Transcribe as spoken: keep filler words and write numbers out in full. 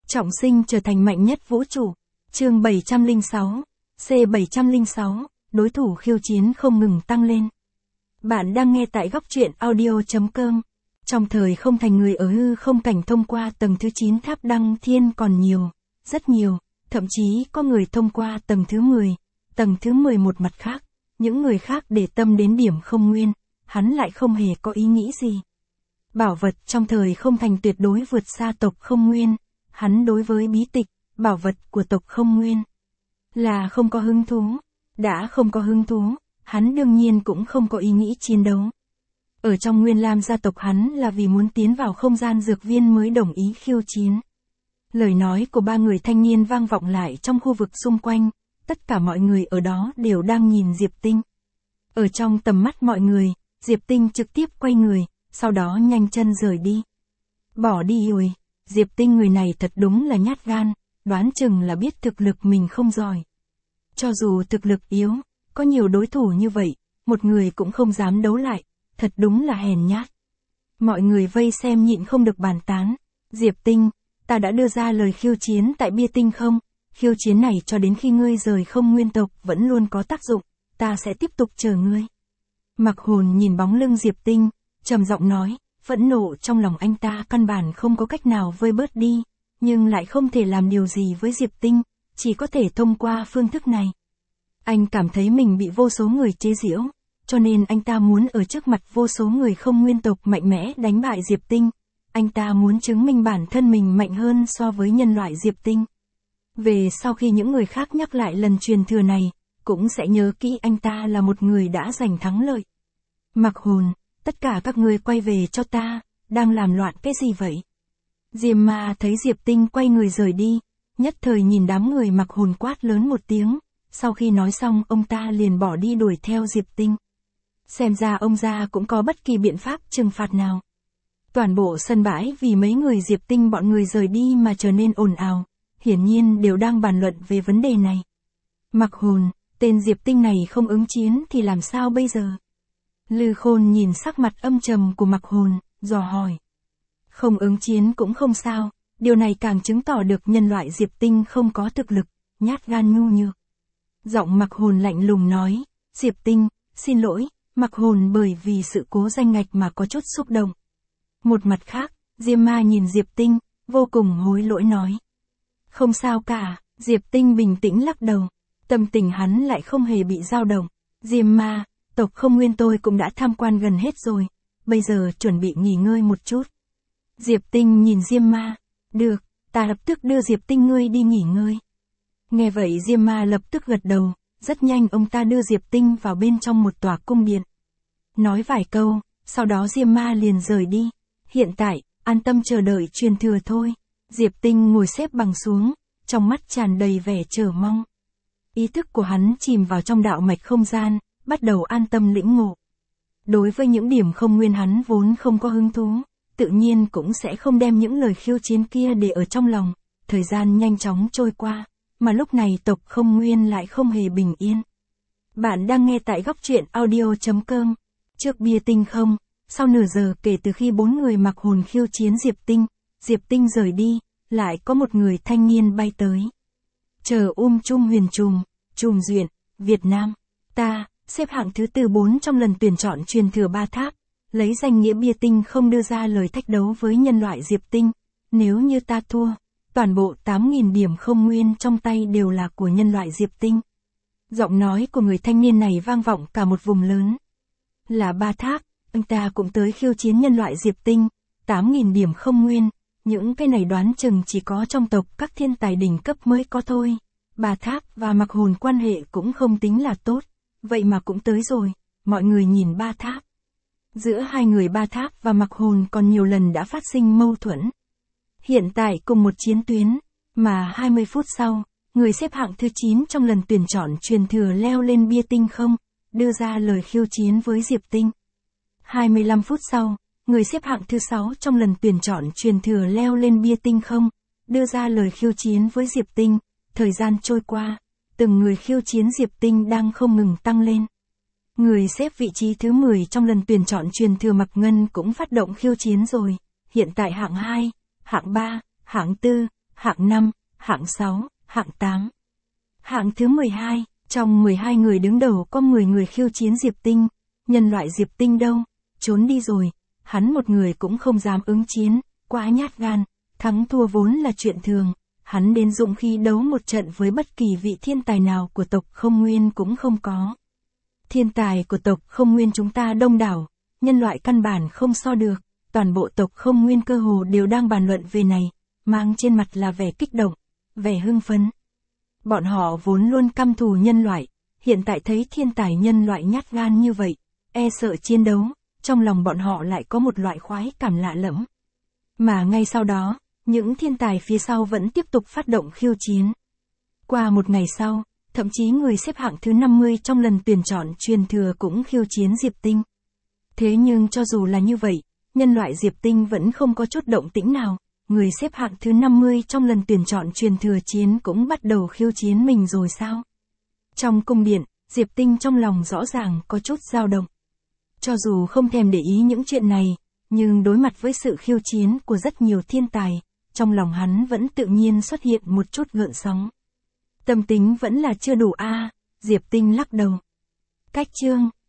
Trọng sinh trở thành mạnh nhất vũ trụ. Chương bảy trăm lẻ sáu, C bảy trăm lẻ sáu, đối thủ khiêu chiến không ngừng tăng lên. Bạn đang nghe tại góc truyện audio chấm com. Trong thời không thành người ở hư không cảnh thông qua tầng thứ chín tháp đăng thiên còn nhiều, rất nhiều, thậm chí có người thông qua tầng thứ mười, tầng thứ mười một mặt khác, những người khác để tâm đến điểm không nguyên, hắn lại không hề có ý nghĩ gì. Bảo vật trong thời không thành tuyệt đối vượt xa tộc không nguyên, hắn đối với bí tịch, bảo vật của tộc không nguyên là không có hứng thú, đã không có hứng thú, hắn đương nhiên cũng không có ý nghĩ chiến đấu. Ở trong Nguyên Lam gia tộc hắn là vì muốn tiến vào không gian dược viên mới đồng ý khiêu chiến. Lời nói của ba người thanh niên vang vọng lại trong khu vực xung quanh, tất cả mọi người ở đó đều đang nhìn Diệp Tinh. Ở trong tầm mắt mọi người, Diệp Tinh trực tiếp quay người, sau đó nhanh chân rời đi. Bỏ đi rồi, Diệp Tinh người này thật đúng là nhát gan, đoán chừng là biết thực lực mình không giỏi. Cho dù thực lực yếu, có nhiều đối thủ như vậy, một người cũng không dám đấu lại, thật đúng là hèn nhát. Mọi người vây xem nhịn không được bàn tán. Diệp Tinh, ta đã đưa ra lời khiêu chiến tại bia tinh không? Khiêu chiến này cho đến khi ngươi rời không nguyên tộc vẫn luôn có tác dụng, ta sẽ tiếp tục chờ ngươi. Mặc Hồn nhìn bóng lưng Diệp Tinh, trầm giọng nói, phẫn nộ trong lòng anh ta căn bản không có cách nào vơi bớt đi, nhưng lại không thể làm điều gì với Diệp Tinh, chỉ có thể thông qua phương thức này. Anh cảm thấy mình bị vô số người chế giễu, cho nên anh ta muốn ở trước mặt vô số người không nguyên tộc mạnh mẽ đánh bại Diệp Tinh. Anh ta muốn chứng minh bản thân mình mạnh hơn so với nhân loại Diệp Tinh. Về sau khi những người khác nhắc lại lần truyền thừa này, cũng sẽ nhớ kỹ anh ta là một người đã giành thắng lợi. Mặc Hồn, tất cả các người quay về cho ta, đang làm loạn cái gì vậy? Diêm Ma thấy Diệp Tinh quay người rời đi, nhất thời nhìn đám người Mặc Hồn quát lớn một tiếng, sau khi nói xong ông ta liền bỏ đi đuổi theo Diệp Tinh. Xem ra ông già cũng có bất kỳ biện pháp trừng phạt nào. Toàn bộ sân bãi vì mấy người Diệp Tinh bọn người rời đi mà trở nên ồn ào, hiển nhiên đều đang bàn luận về vấn đề này. Mặc Hồn, tên Diệp Tinh này không ứng chiến thì làm sao bây giờ? Lư Khôn nhìn sắc mặt âm trầm của Mặc Hồn, dò hỏi. Không ứng chiến cũng không sao, điều này càng chứng tỏ được nhân loại Diệp Tinh không có thực lực, nhát gan nhu nhược. Giọng Mặc Hồn lạnh lùng nói, Diệp Tinh, xin lỗi. Mặc Hồn bởi vì sự cố danh ngạch mà có chút xúc động. Một mặt khác, Diêm Ma nhìn Diệp Tinh, vô cùng hối lỗi nói. Không sao cả, Diệp Tinh bình tĩnh lắc đầu, tâm tình hắn lại không hề bị dao động. Diêm Ma, tộc không nguyên tôi cũng đã tham quan gần hết rồi, bây giờ chuẩn bị nghỉ ngơi một chút. Diệp Tinh nhìn Diêm Ma, được, ta lập tức đưa Diệp Tinh ngươi đi nghỉ ngơi. Nghe vậy Diêm Ma lập tức gật đầu, rất nhanh ông ta đưa Diệp Tinh vào bên trong một tòa cung điện. Nói vài câu, sau đó Diêm Ma liền rời đi. Hiện tại, an tâm chờ đợi truyền thừa thôi. Diệp Tinh ngồi xếp bằng xuống, trong mắt tràn đầy vẻ chờ mong. Ý thức của hắn chìm vào trong đạo mạch không gian, bắt đầu an tâm lĩnh ngộ. Đối với những điểm không nguyên hắn vốn không có hứng thú, tự nhiên cũng sẽ không đem những lời khiêu chiến kia để ở trong lòng. Thời gian nhanh chóng trôi qua, mà lúc này tộc không nguyên lại không hề bình yên. Bạn đang nghe tại góc truyện audio chấm com. Trước bia tinh không, sau nửa giờ kể từ khi bốn người Mặc Hồn khiêu chiến Diệp Tinh, Diệp Tinh rời đi, lại có một người thanh niên bay tới. Chờ um Trung Huyền Trùng, Trùng Duyện, Việt Nam, ta, xếp hạng thứ tư bốn trong lần tuyển chọn truyền thừa ba tháp, lấy danh nghĩa bia tinh không đưa ra lời thách đấu với nhân loại Diệp Tinh, nếu như ta thua, toàn bộ tám nghìn điểm không nguyên trong tay đều là của nhân loại Diệp Tinh. Giọng nói của người thanh niên này vang vọng cả một vùng lớn. Là ba tháp, anh ta cũng tới khiêu chiến nhân loại Diệp Tinh, tám nghìn điểm không nguyên, những cái này đoán chừng chỉ có trong tộc các thiên tài đỉnh cấp mới có thôi. Ba tháp và Mặc Hồn quan hệ cũng không tính là tốt, vậy mà cũng tới rồi, mọi người nhìn ba tháp. Giữa hai người ba tháp và Mặc Hồn còn nhiều lần đã phát sinh mâu thuẫn. Hiện tại cùng một chiến tuyến, mà hai mươi phút sau, người xếp hạng thứ chín trong lần tuyển chọn truyền thừa leo lên bia tinh không, đưa ra lời khiêu chiến với Diệp Tinh. hai mươi lăm phút sau, người xếp hạng thứ sáu trong lần tuyển chọn truyền thừa leo lên bia tinh không, đưa ra lời khiêu chiến với Diệp Tinh. Thời gian trôi qua, từng người khiêu chiến Diệp Tinh đang không ngừng tăng lên. Người xếp vị trí thứ mười trong lần tuyển chọn truyền thừa Mặc Ngân cũng phát động khiêu chiến rồi, hiện tại hạng hai, hạng ba, hạng tư, hạng năm, hạng sáu, hạng tám. Hạng thứ mười hai, trong mười hai người đứng đầu có mười người khiêu chiến Diệp Tinh, nhân loại Diệp Tinh đâu, trốn đi rồi, hắn một người cũng không dám ứng chiến, quá nhát gan, thắng thua vốn là chuyện thường, hắn đến dụng khi đấu một trận với bất kỳ vị thiên tài nào của tộc Không Nguyên cũng không có. Thiên tài của tộc Không Nguyên chúng ta đông đảo, nhân loại căn bản không so được, toàn bộ tộc Không Nguyên cơ hồ đều đang bàn luận về này, mang trên mặt là vẻ kích động, vẻ hưng phấn. Bọn họ vốn luôn căm thù nhân loại, hiện tại thấy thiên tài nhân loại nhát gan như vậy, e sợ chiến đấu, trong lòng bọn họ lại có một loại khoái cảm lạ lẫm. Mà ngay sau đó, những thiên tài phía sau vẫn tiếp tục phát động khiêu chiến. Qua một ngày sau, thậm chí người xếp hạng thứ năm mươi trong lần tuyển chọn truyền thừa cũng khiêu chiến Diệp Tinh. Thế nhưng cho dù là như vậy, nhân loại Diệp Tinh vẫn không có chút động tĩnh nào, người xếp hạng thứ năm mươi trong lần tuyển chọn truyền thừa chiến cũng bắt đầu khiêu chiến mình rồi sao? Trong cung điện, Diệp Tinh trong lòng rõ ràng có chút dao động. Cho dù không thèm để ý những chuyện này, nhưng đối mặt với sự khiêu chiến của rất nhiều thiên tài, trong lòng hắn vẫn tự nhiên xuất hiện một chút gợn sóng. Tâm tính vẫn là chưa đủ a, à, Diệp Tinh lắc đầu. Cách chương